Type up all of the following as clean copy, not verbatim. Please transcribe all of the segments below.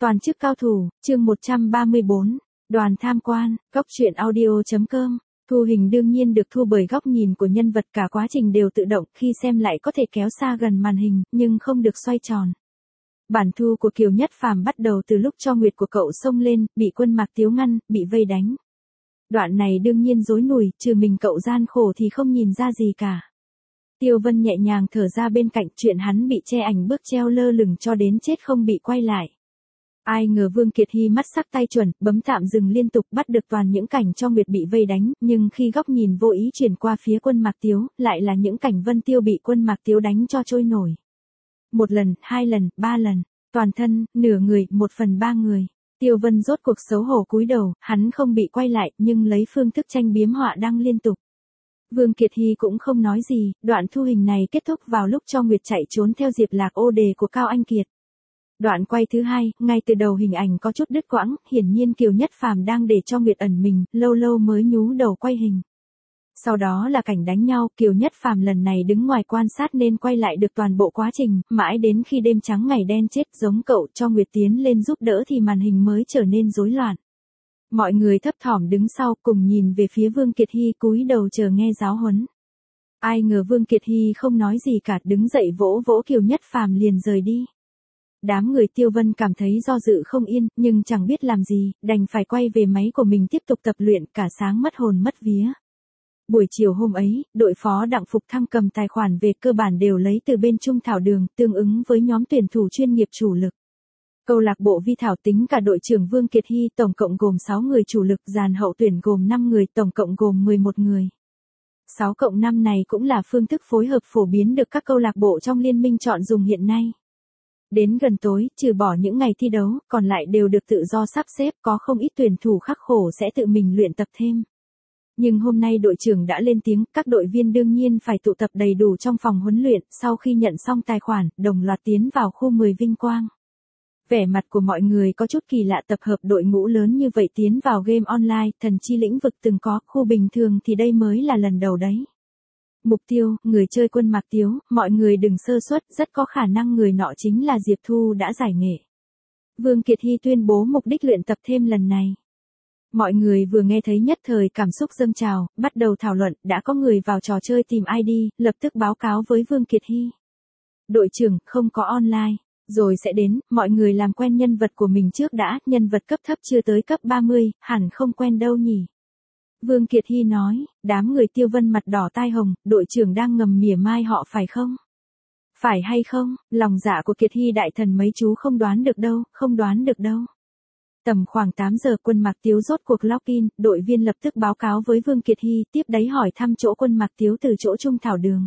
Toàn chức cao thủ, chương 134, đoàn tham quan, góc truyện audio.com. Thu hình đương nhiên được thu bởi góc nhìn của nhân vật, cả quá trình đều tự động, khi xem lại có thể kéo xa gần màn hình, nhưng không được xoay tròn. Bản thu của Kiều Nhất Phàm bắt đầu từ lúc cho nguyệt của cậu xông lên, bị quân Mạc Tiếu ngăn, bị vây đánh. Đoạn này đương nhiên rối nùi, trừ mình cậu gian khổ thì không nhìn ra gì cả. Tiêu Vân nhẹ nhàng thở ra bên cạnh, chuyện hắn bị che ảnh bước treo lơ lửng cho đến chết không bị quay lại. Ai ngờ Vương Kiệt Hy mắt sắc tay chuẩn, bấm tạm dừng liên tục bắt được toàn những cảnh cho Nguyệt bị vây đánh, nhưng khi góc nhìn vô ý chuyển qua phía quân Mạc Tiếu, lại là những cảnh Vân Tiêu bị quân Mạc Tiếu đánh cho trôi nổi. Một lần, hai lần, ba lần, toàn thân, nửa người, 1/3 người. Tiêu Vân rốt cuộc xấu hổ cúi đầu, hắn không bị quay lại, nhưng lấy phương thức tranh biếm họa đăng liên tục. Vương Kiệt Hy cũng không nói gì, đoạn thu hình này kết thúc vào lúc cho Nguyệt chạy trốn theo Diệp Lạc ô đề của Cao Anh Kiệt. Đoạn quay thứ hai, ngay từ đầu hình ảnh có chút đứt quãng, hiển nhiên Kiều Nhất Phàm đang để cho Nguyệt ẩn mình, lâu lâu mới nhú đầu quay hình. Sau đó là cảnh đánh nhau, Kiều Nhất Phàm lần này đứng ngoài quan sát nên quay lại được toàn bộ quá trình, mãi đến khi đêm trắng ngày đen chết giống cậu cho Nguyệt tiến lên giúp đỡ thì màn hình mới trở nên rối loạn. Mọi người thấp thỏm đứng sau cùng nhìn về phía Vương Kiệt Hy cúi đầu chờ nghe giáo huấn. Ai ngờ Vương Kiệt Hy không nói gì cả, đứng dậy vỗ vỗ Kiều Nhất Phàm liền rời đi. Đám người Tiêu Vân cảm thấy do dự không yên, nhưng chẳng biết làm gì, đành phải quay về máy của mình tiếp tục tập luyện, cả sáng mất hồn mất vía. Buổi chiều hôm ấy, đội phó Đặng Phục Thăng cầm tài khoản về cơ bản đều lấy từ bên Trung Thảo Đường, tương ứng với nhóm tuyển thủ chuyên nghiệp chủ lực. Câu lạc bộ Vi Thảo tính cả đội trưởng Vương Kiệt Hy tổng cộng gồm 6 người chủ lực, dàn hậu tuyển gồm 5 người, tổng cộng gồm 11 người. 6+5 này cũng là phương thức phối hợp phổ biến được các câu lạc bộ trong liên minh chọn dùng hiện nay. Đến gần tối, trừ bỏ những ngày thi đấu, còn lại đều được tự do sắp xếp, có không ít tuyển thủ khắc khổ sẽ tự mình luyện tập thêm. Nhưng hôm nay đội trưởng đã lên tiếng, các đội viên đương nhiên phải tụ tập đầy đủ trong phòng huấn luyện, sau khi nhận xong tài khoản, đồng loạt tiến vào khu 10 vinh quang. Vẻ mặt của mọi người có chút kỳ lạ, tập hợp đội ngũ lớn như vậy tiến vào game online, thần chi lĩnh vực từng có, khu bình thường thì đây mới là lần đầu đấy. Mục tiêu, người chơi quân Mạc Tiếu, mọi người đừng sơ suất, rất có khả năng người nọ chính là Diệp Thu đã giải nghệ. Vương Kiệt Hy tuyên bố mục đích luyện tập thêm lần này. Mọi người vừa nghe thấy nhất thời cảm xúc dâng trào, bắt đầu thảo luận, đã có người vào trò chơi tìm ID, lập tức báo cáo với Vương Kiệt Hy. Đội trưởng, không có online, rồi sẽ đến, mọi người làm quen nhân vật của mình trước đã, nhân vật cấp thấp chưa tới cấp 30, hẳn không quen đâu nhỉ. Vương Kiệt Hy nói, đám người Tiêu Vân mặt đỏ tai hồng, đội trưởng đang ngầm mỉa mai họ phải không? Phải hay không, lòng dạ của Kiệt Hy đại thần mấy chú không đoán được đâu, không đoán được đâu. Tầm khoảng 8 giờ quân Mạc Tiếu rốt cuộc login, đội viên lập tức báo cáo với Vương Kiệt Hy, tiếp đấy hỏi thăm chỗ quân Mạc Tiếu từ chỗ Trung Thảo Đường.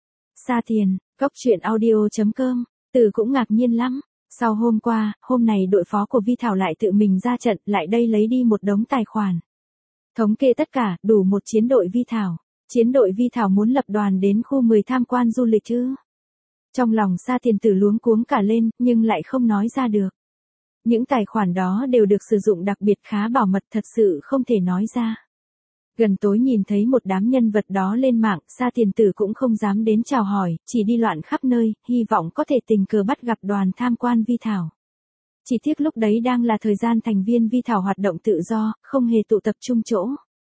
Sa Thiền, góc truyện audio.com, Từ cũng ngạc nhiên lắm. Sau hôm qua, hôm này đội phó của Vi Thảo lại tự mình ra trận, lại đây lấy đi một đống tài khoản. Thống kê tất cả, đủ một chiến đội Vi Thảo. Chiến đội Vi Thảo muốn lập đoàn đến khu 10 tham quan du lịch chứ? Trong lòng Sa Tiền Tử luống cuống cả lên, nhưng lại không nói ra được. Những tài khoản đó đều được sử dụng đặc biệt khá bảo mật, thật sự không thể nói ra. Gần tối nhìn thấy một đám nhân vật đó lên mạng, Sa Tiền Tử cũng không dám đến chào hỏi, chỉ đi loạn khắp nơi, hy vọng có thể tình cờ bắt gặp đoàn tham quan Vi Thảo. Chỉ tiếc lúc đấy đang là thời gian thành viên Vi Thảo hoạt động tự do, không hề tụ tập chung chỗ.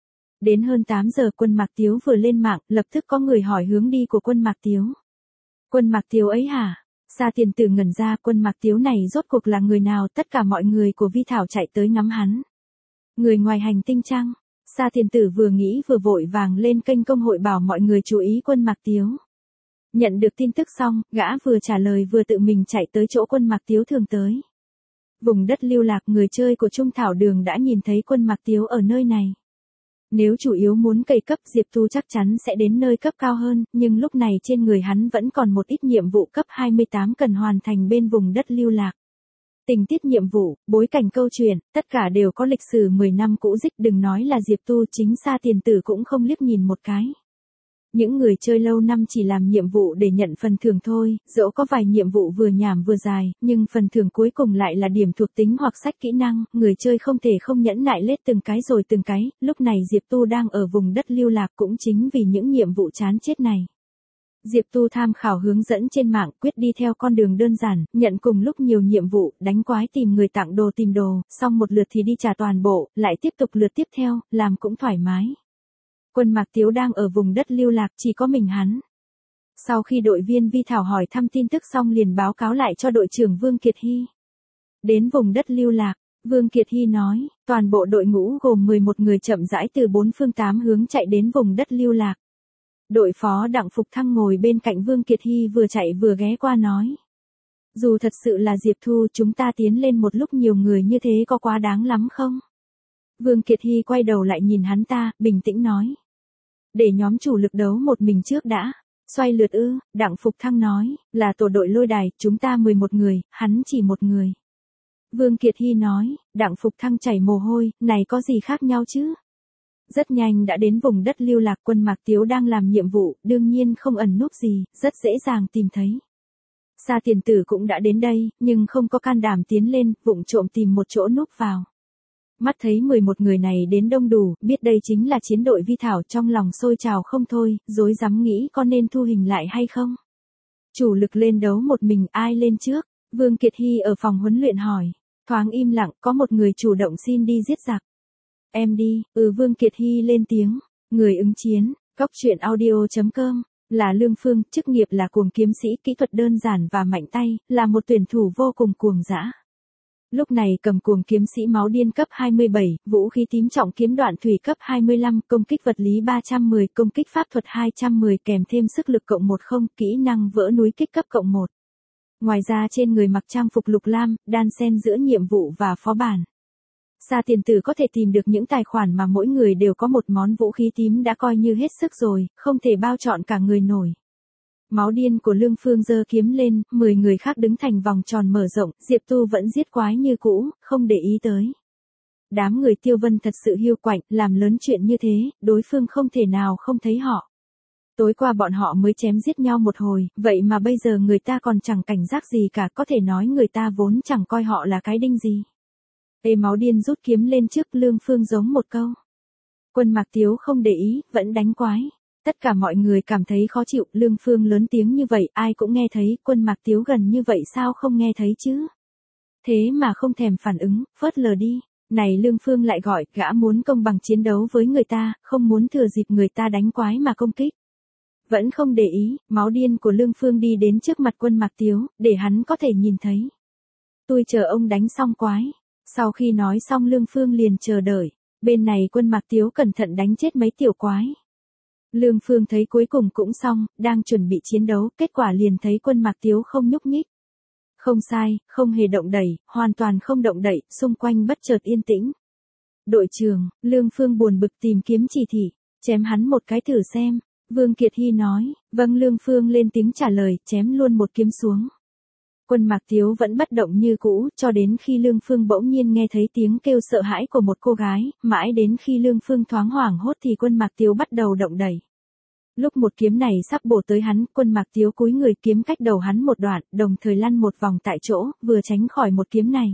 Đến hơn 8 giờ quân Mạc Tiếu vừa lên mạng, lập tức có người hỏi hướng đi của quân Mạc Tiếu. Quân Mạc Tiếu ấy hả? Sa Tiền Tử ngẩn ra, quân Mạc Tiếu này rốt cuộc là người nào? Tất cả mọi người của Vi Thảo chạy tới ngắm hắn. Người ngoài hành tinh chăng? Sa Tiền Tử vừa nghĩ vừa vội vàng lên kênh công hội bảo mọi người chú ý quân Mạc Tiếu. Nhận được tin tức xong, gã vừa trả lời vừa tự mình chạy tới chỗ quân Mạc Tiếu thường tới. Vùng đất lưu lạc, người chơi của Trung Thảo Đường đã nhìn thấy quân Mạc Tiếu ở nơi này. Nếu chủ yếu muốn cày cấp, Diệp Thu chắc chắn sẽ đến nơi cấp cao hơn, nhưng lúc này trên người hắn vẫn còn một ít nhiệm vụ cấp 28 cần hoàn thành bên vùng đất lưu lạc. Tình tiết nhiệm vụ, bối cảnh câu chuyện, tất cả đều có lịch sử 10 năm cũ dích, đừng nói là Diệp Thu, chính Sa Tiền Tử cũng không liếc nhìn một cái. Những người chơi lâu năm chỉ làm nhiệm vụ để nhận phần thưởng thôi, dẫu có vài nhiệm vụ vừa nhảm vừa dài, nhưng phần thưởng cuối cùng lại là điểm thuộc tính hoặc sách kỹ năng, người chơi không thể không nhẫn nại lết từng cái rồi từng cái, lúc này Diệp Tu đang ở vùng đất lưu lạc cũng chính vì những nhiệm vụ chán chết này. Diệp Tu tham khảo hướng dẫn trên mạng, quyết đi theo con đường đơn giản, nhận cùng lúc nhiều nhiệm vụ, đánh quái tìm người tặng đồ tìm đồ, xong một lượt thì đi trả toàn bộ, lại tiếp tục lượt tiếp theo, làm cũng thoải mái. Quân Mạc Tiếu đang ở vùng đất lưu lạc, chỉ có mình hắn. Sau khi đội viên Vi Thảo hỏi thăm tin tức xong liền báo cáo lại cho đội trưởng Vương Kiệt Hy. Đến vùng đất lưu lạc, Vương Kiệt Hy nói, toàn bộ đội ngũ gồm 11 người chậm rãi từ 4 phương 8 hướng chạy đến vùng đất lưu lạc. Đội phó Đặng Phục Thăng ngồi bên cạnh Vương Kiệt Hy vừa chạy vừa ghé qua nói. Dù thật sự là Diệp Thu, chúng ta tiến lên một lúc nhiều người như thế có quá đáng lắm không? Vương Kiệt Hy quay đầu lại nhìn hắn ta, bình tĩnh nói. Để nhóm chủ lực đấu một mình trước đã. Xoay lượt ư, Đặng Phục Thăng nói, là tổ đội lôi đài, chúng ta 11 người, hắn chỉ một người. Vương Kiệt Hy nói, Đặng Phục Thăng chảy mồ hôi, này có gì khác nhau chứ? Rất nhanh đã đến vùng đất lưu lạc, Quân Mạc Tiếu đang làm nhiệm vụ, đương nhiên không ẩn núp gì, rất dễ dàng tìm thấy. Sa Tiền Tử cũng đã đến đây, nhưng không có can đảm tiến lên, vụng trộm tìm một chỗ núp vào. Mắt thấy 11 người này đến đông đủ, biết đây chính là chiến đội Vi Thảo, trong lòng sôi trào không thôi, rối rắm nghĩ có nên thu hình lại hay không. Chủ lực lên đấu một mình, ai lên trước? Vương Kiệt Hy ở phòng huấn luyện hỏi. Thoáng im lặng, có một người chủ động xin đi giết giặc. Em đi, Vương Kiệt Hy lên tiếng. Người ứng chiến, Cóc truyện audio.com, là Lương Phương, chức nghiệp là cuồng kiếm sĩ, kỹ thuật đơn giản và mạnh tay, là một tuyển thủ vô cùng cuồng dã. Lúc này cầm cuồng kiếm sĩ máu điên cấp 27, vũ khí tím trọng kiếm đoạn thủy cấp 25, công kích vật lý 310, công kích pháp thuật 210 kèm thêm sức lực cộng 10, kỹ năng vỡ núi kích cấp cộng 1. Ngoài ra trên người mặc trang phục lục lam, đan xen giữa nhiệm vụ và phó bản. Sa Tiền Tử có thể tìm được những tài khoản mà mỗi người đều có một món vũ khí tím đã coi như hết sức rồi, không thể bao trọn cả người nổi. Máu điên của Lương Phương giơ kiếm lên, 10 người khác đứng thành vòng tròn mở rộng, Diệp Tu vẫn giết quái như cũ, không để ý tới. Đám người Tiêu Vân thật sự hiu quạnh, làm lớn chuyện như thế, đối phương không thể nào không thấy họ. Tối qua bọn họ mới chém giết nhau một hồi, vậy mà bây giờ người ta còn chẳng cảnh giác gì cả, có thể nói người ta vốn chẳng coi họ là cái đinh gì. Máu điên rút kiếm lên trước, Lương Phương giống một câu. Quân Mạc Tiếu không để ý, vẫn đánh quái. Tất cả mọi người cảm thấy khó chịu, Lương Phương lớn tiếng như vậy, ai cũng nghe thấy, Quân Mạc Tiếu gần như vậy sao không nghe thấy chứ? Thế mà không thèm phản ứng, phớt lờ đi. Này Lương Phương lại gọi, gã muốn công bằng chiến đấu với người ta, không muốn thừa dịp người ta đánh quái mà công kích. Vẫn không để ý, máu điên của Lương Phương đi đến trước mặt Quân Mạc Tiếu, để hắn có thể nhìn thấy. Tôi chờ ông đánh xong quái. Sau khi nói xong Lương Phương liền chờ đợi. Bên này Quân Mạc Tiếu cẩn thận đánh chết mấy tiểu quái. Lương Phương thấy cuối cùng cũng xong, đang chuẩn bị chiến đấu, kết quả liền thấy Quân Mạc Tiếu không nhúc nhích. Không sai, không hề động đẩy, hoàn toàn không động đậy, xung quanh bất chợt yên tĩnh. Đội trưởng, Lương Phương buồn bực tìm kiếm chỉ thị, chém hắn một cái thử xem. Vương Kiệt Hy nói, vâng. Lương Phương lên tiếng trả lời, chém luôn một kiếm xuống. Quân Mạc Tiếu vẫn bất động như cũ, cho đến khi Lương Phương bỗng nhiên nghe thấy tiếng kêu sợ hãi của một cô gái, mãi đến khi Lương Phương thoáng hoảng hốt thì Quân Mạc Tiếu bắt đầu động đẩy. Lúc một kiếm này sắp bổ tới hắn, Quân Mạc Tiếu cúi người kiếm cách đầu hắn một đoạn, đồng thời lăn một vòng tại chỗ, vừa tránh khỏi một kiếm này.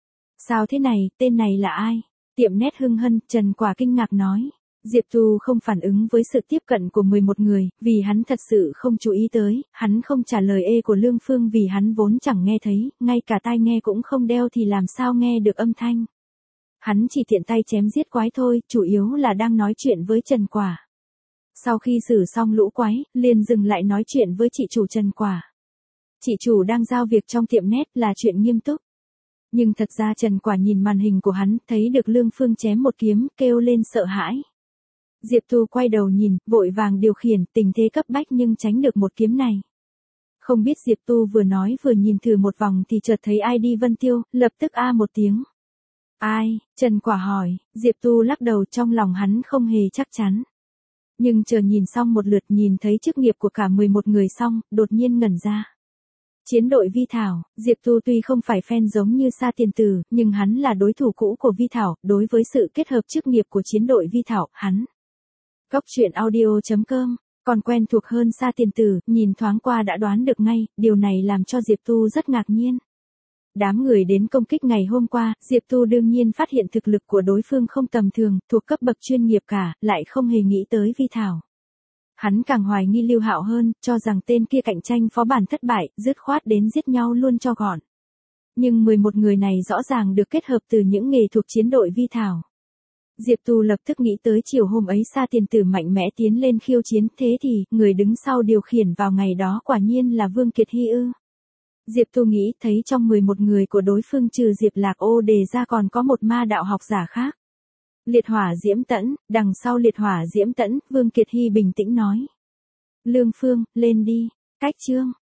Sao thế này, tên này là ai? Tiệm nét Hưng Hân, Trần Quả kinh ngạc nói. Diệp Tu không phản ứng với sự tiếp cận của 11 người, vì hắn thật sự không chú ý tới, hắn không trả lời của Lương Phương vì hắn vốn chẳng nghe thấy, ngay cả tai nghe cũng không đeo thì làm sao nghe được âm thanh. Hắn chỉ tiện tay chém giết quái thôi, chủ yếu là đang nói chuyện với Trần Quả. Sau khi xử xong lũ quái, liền dừng lại nói chuyện với chị chủ Trần Quả. Chị chủ đang giao việc trong tiệm nét là chuyện nghiêm túc. Nhưng thật ra Trần Quả nhìn màn hình của hắn, thấy được Lương Phương chém một kiếm, kêu lên sợ hãi. Diệp Tu quay đầu nhìn, vội vàng điều khiển, tình thế cấp bách nhưng tránh được một kiếm này. Không biết Diệp Tu vừa nói vừa nhìn thử một vòng thì chợt thấy ai đi Vân Tiêu, lập tức a một tiếng. Ai? Trần Quả hỏi, Diệp Tu lắc đầu, trong lòng hắn không hề chắc chắn. Nhưng chờ nhìn xong một lượt nhìn thấy chức nghiệp của cả 11 người xong, đột nhiên ngẩn ra. Chiến đội Vi Thảo, Diệp Tu tuy không phải fan giống như Sa Tiền Tử, nhưng hắn là đối thủ cũ của Vi Thảo, đối với sự kết hợp chức nghiệp của chiến đội Vi Thảo, hắn. Cóc truyện audio.com, còn quen thuộc hơn Sa Tiền Tử, nhìn thoáng qua đã đoán được ngay, điều này làm cho Diệp Tu rất ngạc nhiên. Đám người đến công kích ngày hôm qua, Diệp Tu đương nhiên phát hiện thực lực của đối phương không tầm thường, thuộc cấp bậc chuyên nghiệp cả, lại không hề nghĩ tới Vi Thảo. Hắn càng hoài nghi Lưu Hạo hơn, cho rằng tên kia cạnh tranh phó bản thất bại, dứt khoát đến giết nhau luôn cho gọn. Nhưng 11 người này rõ ràng được kết hợp từ những nghề thuộc chiến đội vi thảo. Diệp Tu lập tức nghĩ tới chiều hôm ấy Sa Tiền Tử mạnh mẽ tiến lên khiêu chiến, thế thì, người đứng sau điều khiển vào ngày đó quả nhiên là Vương Kiệt Hy ư. Diệp Tu nghĩ thấy trong 11 người của đối phương trừ Diệp Lạc Ô đề ra còn có một ma đạo học giả khác. Liệt Hỏa Diễm Tẫn, đằng sau Liệt Hỏa Diễm Tẫn, Vương Kiệt Hy bình tĩnh nói. Lương Phương, lên đi, cách chương.